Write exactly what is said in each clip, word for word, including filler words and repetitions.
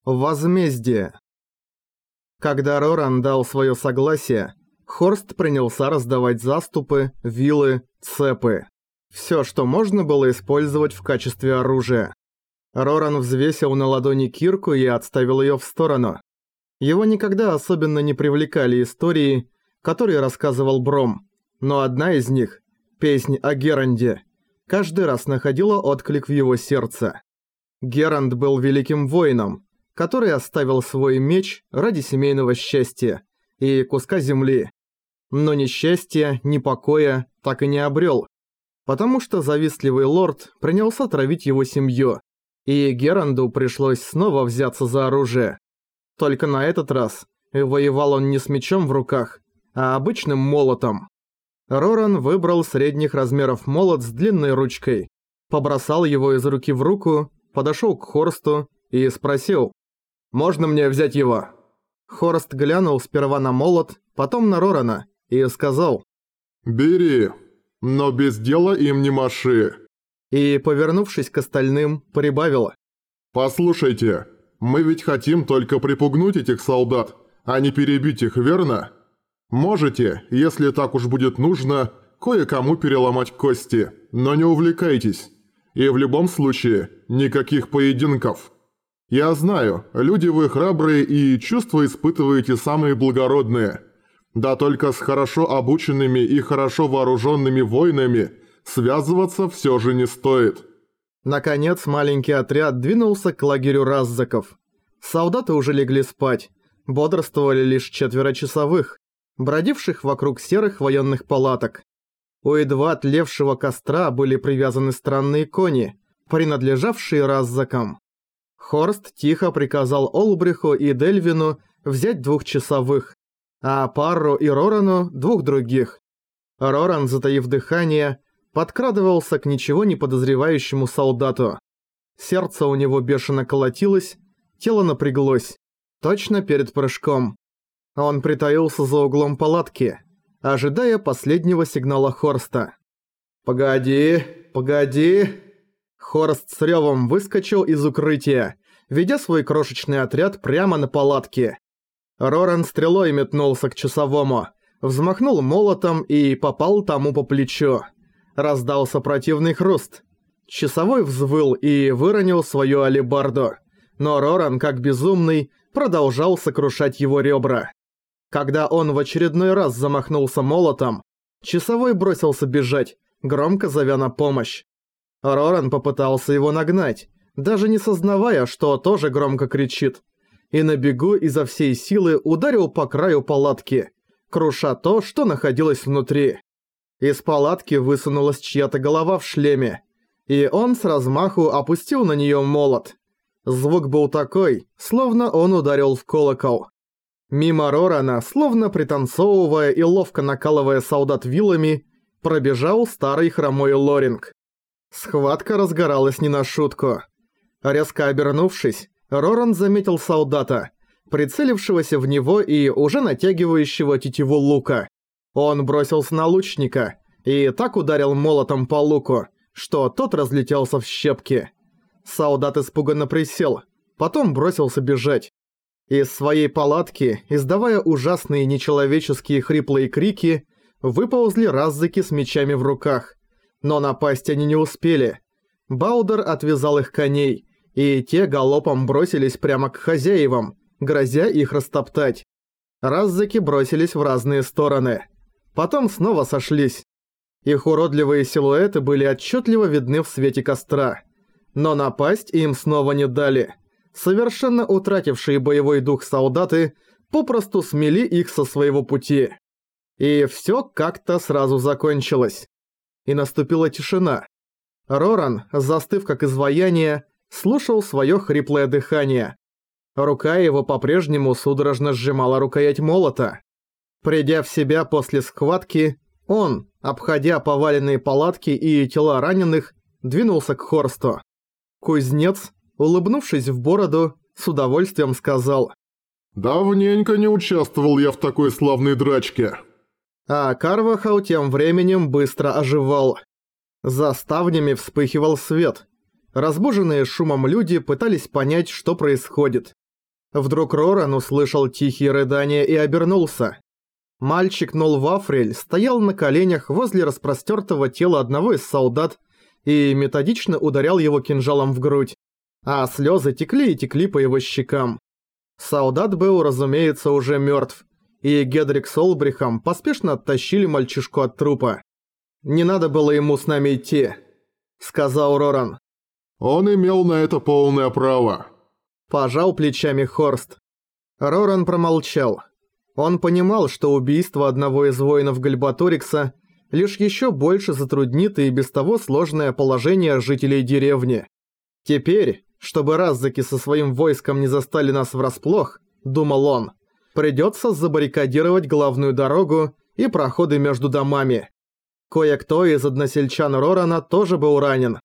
Возмездие. Когда Роран дал свое согласие, Хорст принялся раздавать заступы, вилы, цепы. Все, что можно было использовать в качестве оружия. Роран взвесил на ладони кирку и отставил ее в сторону. Его никогда особенно не привлекали истории, которые рассказывал Бром, но одна из них, песнь о Геранде, каждый раз находила отклик в его сердце. Геранд был великим воином, который оставил свой меч ради семейного счастья и куска земли. Но ни счастья, ни покоя так и не обрел, потому что завистливый лорд принялся травить его семью, и Геранду пришлось снова взяться за оружие. Только на этот раз воевал он не с мечом в руках, а обычным молотом. Роран выбрал средних размеров молот с длинной ручкой, побросал его из руки в руку, подошел к Хорсту и спросил: «Можно мне взять его?» Хорст глянул сперва на молот, потом на Рорана и сказал: «Бери, но без дела им не маши». И, повернувшись к остальным, прибавил: «Послушайте, мы ведь хотим только припугнуть этих солдат, а не перебить их, верно? Можете, если так уж будет нужно, кое-кому переломать кости, но не увлекайтесь. И в любом случае, никаких поединков. Я знаю, люди вы храбрые и чувства испытываете самые благородные. Да только с хорошо обученными и хорошо вооруженными воинами связываться все же не стоит». Наконец маленький отряд двинулся к лагерю раззаков. Солдаты уже легли спать, бодрствовали лишь четверо часовых, бродивших вокруг серых военных палаток. У едва тлевшего костра были привязаны странные кони, принадлежавшие раззакам. Хорст тихо приказал Олбриху и Дельвину взять двух часовых, а Парру и Рорану двух других. Роран, затаив дыхание, подкрадывался к ничего не подозревающему солдату. Сердце у него бешено колотилось, тело напряглось, точно перед прыжком. Он притаился за углом палатки, ожидая последнего сигнала Хорста. «Погоди, погоди!» Хорст с рёвом выскочил из укрытия, ведя свой крошечный отряд прямо на палатки. Роран стрелой метнулся к часовому, взмахнул молотом и попал тому по плечу. Раздался противный хруст. Часовой взвыл и выронил свою алебарду, но Роран, как безумный, продолжал сокрушать его ребра. Когда он в очередной раз замахнулся молотом, часовой бросился бежать, громко зовя на помощь. Роран попытался его нагнать, даже не сознавая, что тоже громко кричит, и на бегу изо всей силы ударил по краю палатки, круша то, что находилось внутри. Из палатки высунулась чья-то голова в шлеме, и он с размаху опустил на неё молот. Звук был такой, словно он ударил в колокол. Мимо Рорана, словно пританцовывая и ловко накалывая солдат вилами, пробежал старый хромой Лоринг. Схватка разгоралась не на шутку. Резко обернувшись, Роран заметил солдата, прицелившегося в него и уже натягивающего тетиву лука. Он бросился на лучника и так ударил молотом по луку, что тот разлетелся в щепки. Солдат испуганно присел, потом бросился бежать. Из своей палатки, издавая ужасные нечеловеческие хриплые крики, выползли раззаки с мечами в руках. Но напасть они не успели. Балдер отвязал их коней, и те галопом бросились прямо к хозяевам, грозя их растоптать. Раззаки бросились в разные стороны. Потом снова сошлись. Их уродливые силуэты были отчетливо видны в свете костра. Но напасть им снова не дали. Совершенно утратившие боевой дух солдаты попросту смели их со своего пути. И всё как-то сразу закончилось. И наступила тишина. Роран, застыв как изваяние, слушал своё хриплое дыхание. Рука его по-прежнему судорожно сжимала рукоять молота. Придя в себя после схватки, он, обходя поваленные палатки и тела раненых, двинулся к Хорсту. Кузнец, улыбнувшись в бороду, с удовольствием сказал: «Давненько не участвовал я в такой славной драчке». А Карвахал тем временем быстро оживал. За ставнями вспыхивал свет. Разбуженные шумом люди пытались понять, что происходит. Вдруг Роран услышал тихие рыдания и обернулся. Мальчик Нолвафрель стоял на коленях возле распростёртого тела одного из солдат и методично ударял его кинжалом в грудь, а слёзы текли и текли по его щекам. Солдат был, разумеется, уже мёртв, и Гедрик с Олбрихом поспешно оттащили мальчишку от трупа. «Не надо было ему с нами идти», — сказал Роран. «Он имел на это полное право», — пожал плечами Хорст. Роран промолчал. Он понимал, что убийство одного из воинов Гальбаторикса лишь ещё больше затруднит и без того сложное положение жителей деревни. Теперь, чтобы Раззаки со своим войском не застали нас врасплох, думал он, придётся забаррикадировать главную дорогу и проходы между домами. Кое-кто из односельчан Рорана тоже был ранен.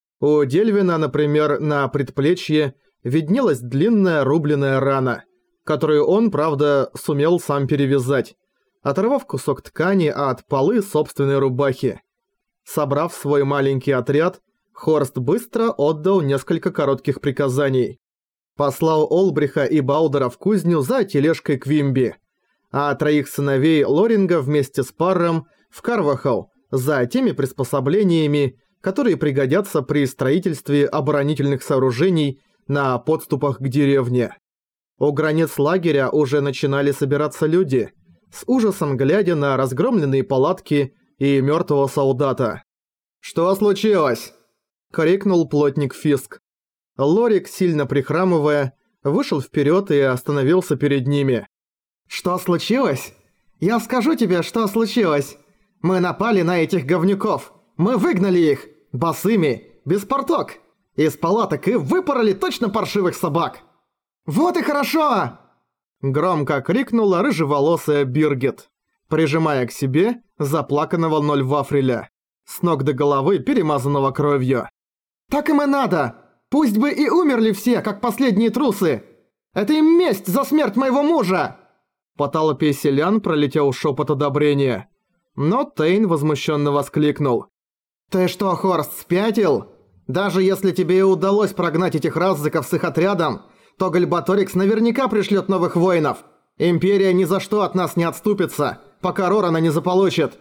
У Дельвина, например, на предплечье виднелась длинная рубленная рана, которую он, правда, сумел сам перевязать, оторвав кусок ткани от полы собственной рубахи. Собрав свой маленький отряд, Хорст быстро отдал несколько коротких приказаний. Послал Олбриха и Балдера в кузню за тележкой к Вимби, а троих сыновей Лоринга вместе с Парром в Карвахал за теми приспособлениями, которые пригодятся при строительстве оборонительных сооружений на подступах к деревне. У границ лагеря уже начинали собираться люди, с ужасом глядя на разгромленные палатки и мертвого солдата. «Что случилось?» — крикнул плотник Фиск. Лорик, сильно прихрамывая, вышел вперед и остановился перед ними. «Что случилось? Я скажу тебе, что случилось. Мы напали на этих говнюков. Мы выгнали их, босыми, без порток, из палаток и выпороли точно паршивых собак. Вот и хорошо!» Громко крикнула рыжеволосая Биргит, прижимая к себе заплаканного Нольвафреля, с ног до головы перемазанного кровью. «Так им и надо! Пусть бы и умерли все, как последние трусы! Это им месть за смерть моего мужа!» По толпе селян пролетел шепот одобрения. Но Тейн возмущенно воскликнул. «Ты что, Хорст, спятил? Даже если тебе и удалось прогнать этих раззыков с их отрядом, то Гальбаторикс наверняка пришлет новых воинов. Империя ни за что от нас не отступится, пока Рорана не заполучит.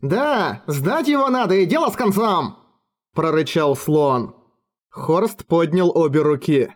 Да, сдать его надо и дело с концом!» Прорычал Слоан. Хорст поднял обе руки.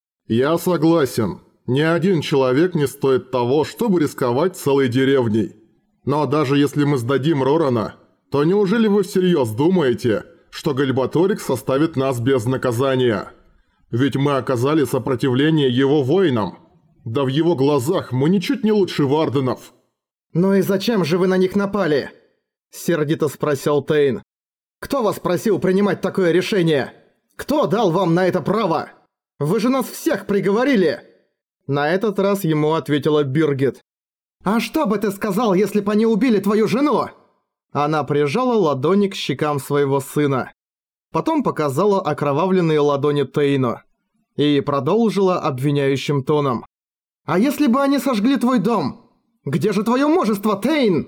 «Я согласен. Ни один человек не стоит того, чтобы рисковать целой деревней. Но даже если мы сдадим Рорана, то неужели вы всерьез думаете, что Гальбаторикс оставит нас без наказания? Ведь мы оказали сопротивление его воинам. Да в его глазах мы ничуть не лучше варденов». «Ну и зачем же вы на них напали?» – сердито спросил Тейн. «Кто вас просил принимать такое решение? Кто дал вам на это право? Вы же нас всех приговорили!» На этот раз ему ответила Биргит. «А что бы ты сказал, если бы они убили твою жену?» Она прижала ладони к щекам своего сына. Потом показала окровавленные ладони Тейну. И продолжила обвиняющим тоном. «А если бы они сожгли твой дом? Где же твое мужество, Тейн?»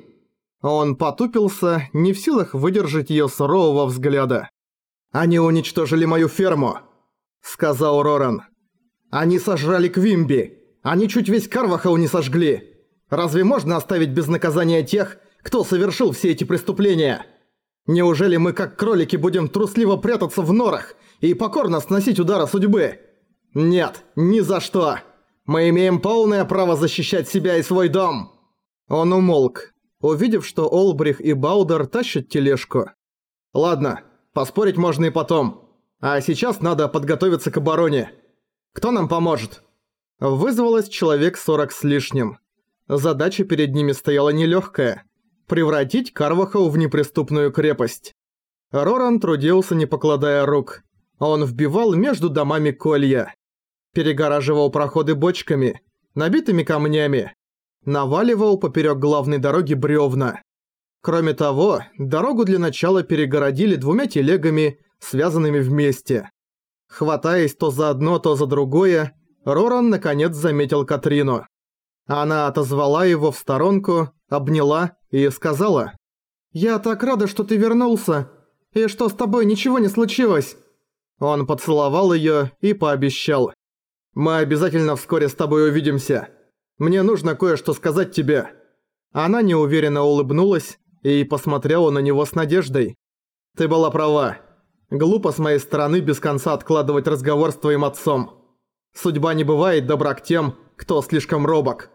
Он потупился, не в силах выдержать ее сурового взгляда. «Они уничтожили мою ферму», — сказал Роран. «Они сожрали Квимби. Они чуть весь Карвахал не сожгли. Разве можно оставить без наказания тех, кто совершил все эти преступления? Неужели мы как кролики будем трусливо прятаться в норах и покорно сносить удары судьбы? Нет, ни за что. Мы имеем полное право защищать себя и свой дом». Он умолк, увидев, что Олбрих и Балдер тащат тележку. «Ладно, поспорить можно и потом. А сейчас надо подготовиться к обороне. Кто нам поможет?» Вызвалось человек сорок с лишним. Задача перед ними стояла нелегкая – превратить Карвахал в неприступную крепость. Роран трудился, не покладая рук. Он вбивал между домами колья, перегораживал проходы бочками, набитыми камнями, наваливал поперек главной дороги бревна. Кроме того, дорогу для начала перегородили двумя телегами, связанными вместе. Хватаясь то за одно, то за другое, Роран наконец заметил Катрину. Она отозвала его в сторонку, обняла и сказала: «Я так рада, что ты вернулся, и что с тобой ничего не случилось». Он поцеловал её и пообещал: Мы обязательно вскоре с тобой увидимся. Мне нужно кое-что сказать тебе». Она неуверенно улыбнулась и посмотрела на него с надеждой. «Ты была права. Глупо с моей стороны без конца откладывать разговор с твоим отцом. Судьба не бывает добра к тем, кто слишком робок».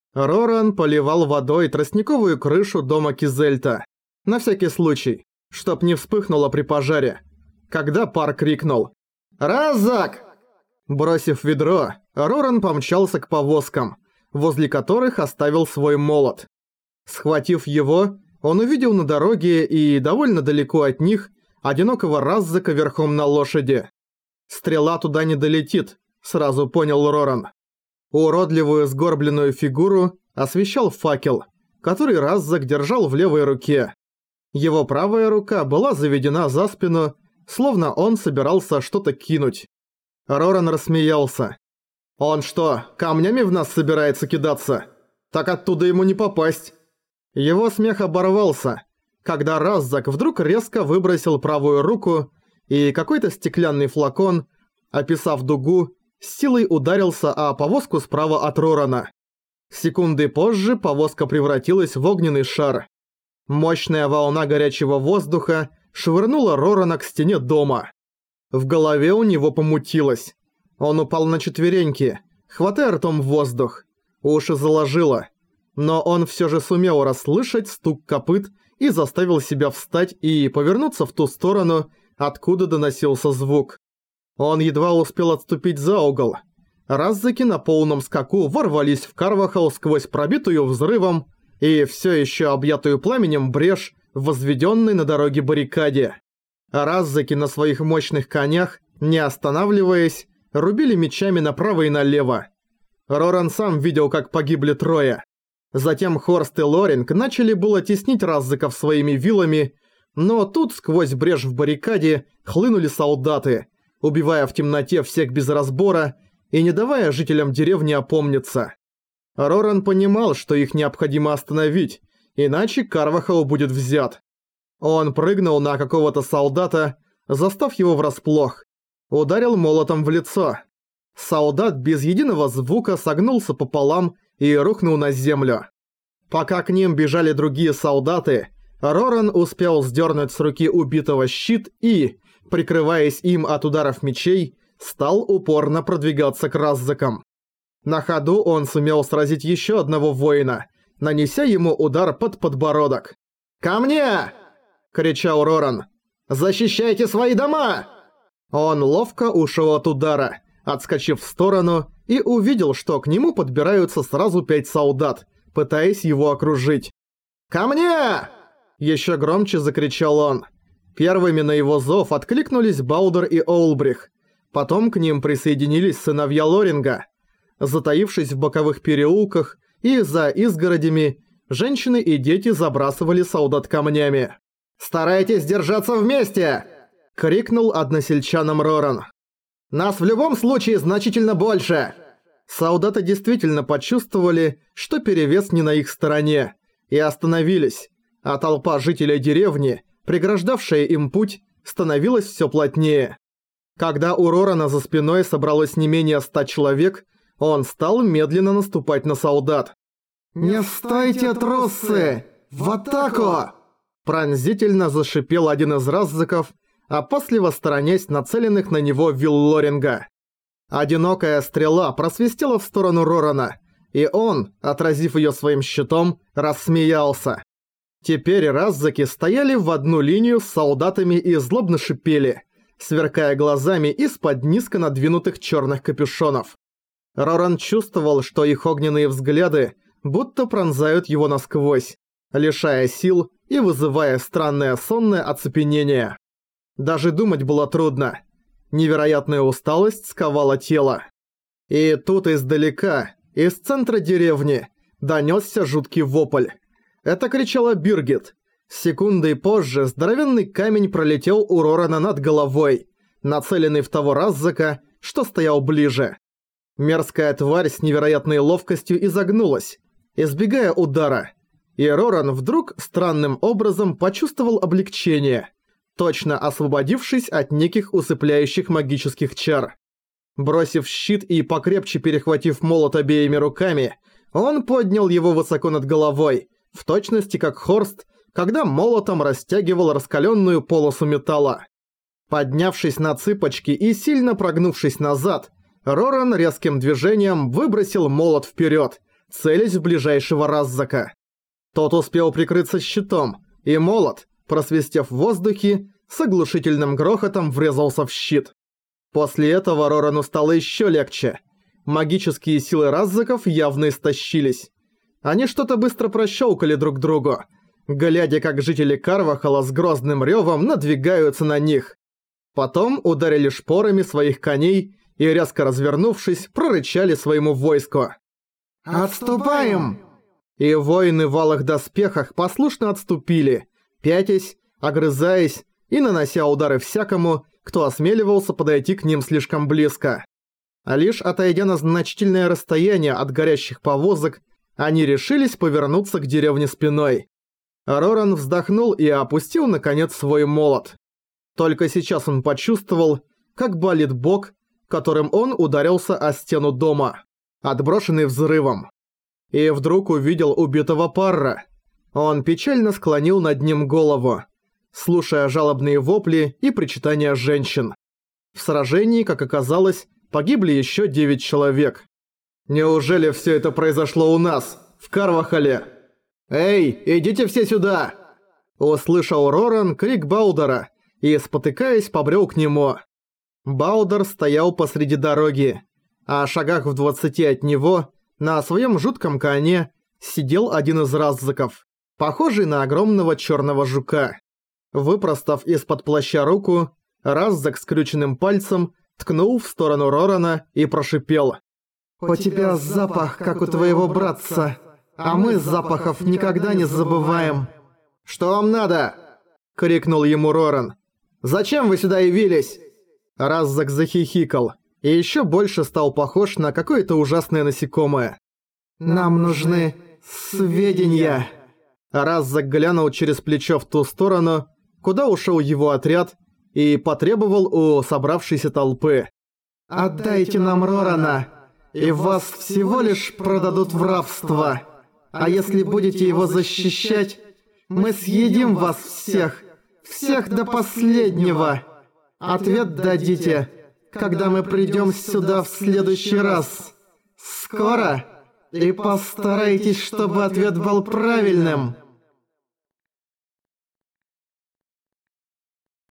Роран поливал водой тростниковую крышу дома Кизельта. На всякий случай, чтоб не вспыхнуло при пожаре. Когда пар крикнул «Раззак!», бросив ведро, Роран помчался к повозкам, возле которых оставил свой молот. Схватив его, он увидел на дороге и довольно далеко от них одинокого Раззака верхом на лошади. «Стрела туда не долетит», — сразу понял Роран. Уродливую сгорбленную фигуру освещал факел, который Раззак держал в левой руке. Его правая рука была заведена за спину, словно он собирался что-то кинуть. Роран рассмеялся. «Он что, камнями в нас собирается кидаться? Так оттуда ему не попасть». Его смех оборвался, когда Раззак вдруг резко выбросил правую руку, и какой-то стеклянный флакон, описав дугу, с силой ударился о повозку справа от Рорана. Секунды позже повозка превратилась в огненный шар. Мощная волна горячего воздуха швырнула Рорана к стене дома. В голове у него помутилось. Он упал на четвереньки, хватая ртом воздух. Уши заложило. Но он все же сумел расслышать стук копыт и заставил себя встать и повернуться в ту сторону, откуда доносился звук. Он едва успел отступить за угол. Раззаки на полном скаку ворвались в Карвахал сквозь пробитую взрывом и все еще объятую пламенем брешь, возведенной на дороге баррикаде. Раззаки на своих мощных конях, не останавливаясь, рубили мечами направо и налево. Роран сам видел, как погибли трое. Затем Хорст и Лоринг начали было теснить Раззаков своими вилами, но тут сквозь брешь в баррикаде хлынули солдаты, убивая в темноте всех без разбора и не давая жителям деревни опомниться. Роран понимал, что их необходимо остановить, иначе Карвахал будет взят. Он прыгнул на какого-то солдата, застав его врасплох, ударил молотом в лицо. Солдат без единого звука согнулся пополам и рухнул на землю. Пока к ним бежали другие солдаты, Роран успел сдернуть с руки убитого щит и, прикрываясь им от ударов мечей, стал упорно продвигаться к Раззакам. На ходу он сумел сразить еще одного воина, нанеся ему удар под подбородок. «Ко мне!» – кричал Роран. «Защищайте свои дома!» Он ловко ушел от удара, отскочив в сторону, и увидел, что к нему подбираются сразу пять солдат, пытаясь его окружить. «Ко мне!» – еще громче закричал он. Первыми на его зов откликнулись Балдер и Олбрих. Потом к ним присоединились сыновья Лоринга. Затаившись в боковых переулках и за изгородями, женщины и дети забрасывали солдат камнями. «Старайтесь держаться вместе!» – крикнул односельчанам Роран. «Нас в любом случае значительно больше!» Солдаты действительно почувствовали, что перевес не на их стороне, и остановились, а толпа жителей деревни, преграждавшая им путь, становилась все плотнее. Когда у Рорана за спиной собралось не менее ста человек, он стал медленно наступать на солдат. «Не стойте, трусы! В атаку!» Пронзительно зашипел один из Раззаков, опасливо сторонясь нацеленных на него вилл Лоринга. Одинокая стрела просвистела в сторону Рорана, и он, отразив ее своим щитом, рассмеялся. Теперь Раззаки стояли в одну линию с солдатами и злобно шипели, сверкая глазами из-под низко надвинутых черных капюшонов. Роран чувствовал, что их огненные взгляды будто пронзают его насквозь, лишая сил и вызывая странное сонное оцепенение. Даже думать было трудно. Невероятная усталость сковала тело. И тут издалека, из центра деревни, донесся жуткий вопль. Это кричала Биргит. Секундой позже здоровенный камень пролетел у Рорана над головой, нацеленный в того Раззака, что стоял ближе. Мерзкая тварь с невероятной ловкостью изогнулась, избегая удара, и Роран вдруг странным образом почувствовал облегчение, точно освободившись от неких усыпляющих магических чар. Бросив щит и покрепче перехватив молот обеими руками, он поднял его высоко над головой, в точности как Хорст, когда молотом растягивал раскаленную полосу металла. Поднявшись на цыпочки и сильно прогнувшись назад, Роран резким движением выбросил молот вперед, целясь в ближайшего Раззака. Тот успел прикрыться щитом, и молот, просвистев в воздухе, с оглушительным грохотом врезался в щит. После этого Рорану стало еще легче. Магические силы Раззаков явно истощились. Они что-то быстро прощелкали друг другу, глядя, как жители Карвахала с грозным ревом надвигаются на них. Потом ударили шпорами своих коней и, резко развернувшись, прорычали своему войску. «Отступаем!» И воины в алых доспехах послушно отступили, пятясь, огрызаясь и нанося удары всякому, кто осмеливался подойти к ним слишком близко. А лишь отойдя на значительное расстояние от горящих повозок, они решились повернуться к деревне спиной. Роран вздохнул и опустил наконец свой молот. Только сейчас он почувствовал, как болит бок, которым он ударился о стену дома, отброшенный взрывом. И вдруг увидел убитого Парра. Он печально склонил над ним голову, слушая жалобные вопли и причитания женщин. В сражении, как оказалось, погибли еще девять человек. «Неужели все это произошло у нас, в Карвахале? Эй, идите все сюда!» Услышал Роран крик Баудера и, спотыкаясь, побрел к нему. Баудер стоял посреди дороги, а в шагах в двадцати от него, на своем жутком коне, сидел один из Раззаков, похожий на огромного черного жука. Выпростав из-под плаща руку, Раззак скрюченным пальцем ткнул в сторону Рорана и прошипел: «У тебя запах, как у твоего братца, а мы запахов никогда не забываем». «Что вам надо?» — крикнул ему Роран. «Зачем вы сюда явились?» Раззак захихикал и еще больше стал похож на какое-то ужасное насекомое. «Нам нужны сведения». Раззак глянул через плечо в ту сторону, куда ушел его отряд, и потребовал у собравшейся толпы: «Отдайте нам Рорана, и вас всего лишь продадут в рабство. А если будете его защищать, мы съедим вас всех, всех до последнего. Ответ дадите, когда мы придем сюда в следующий раз. Скоро? И постарайтесь, чтобы ответ был правильным».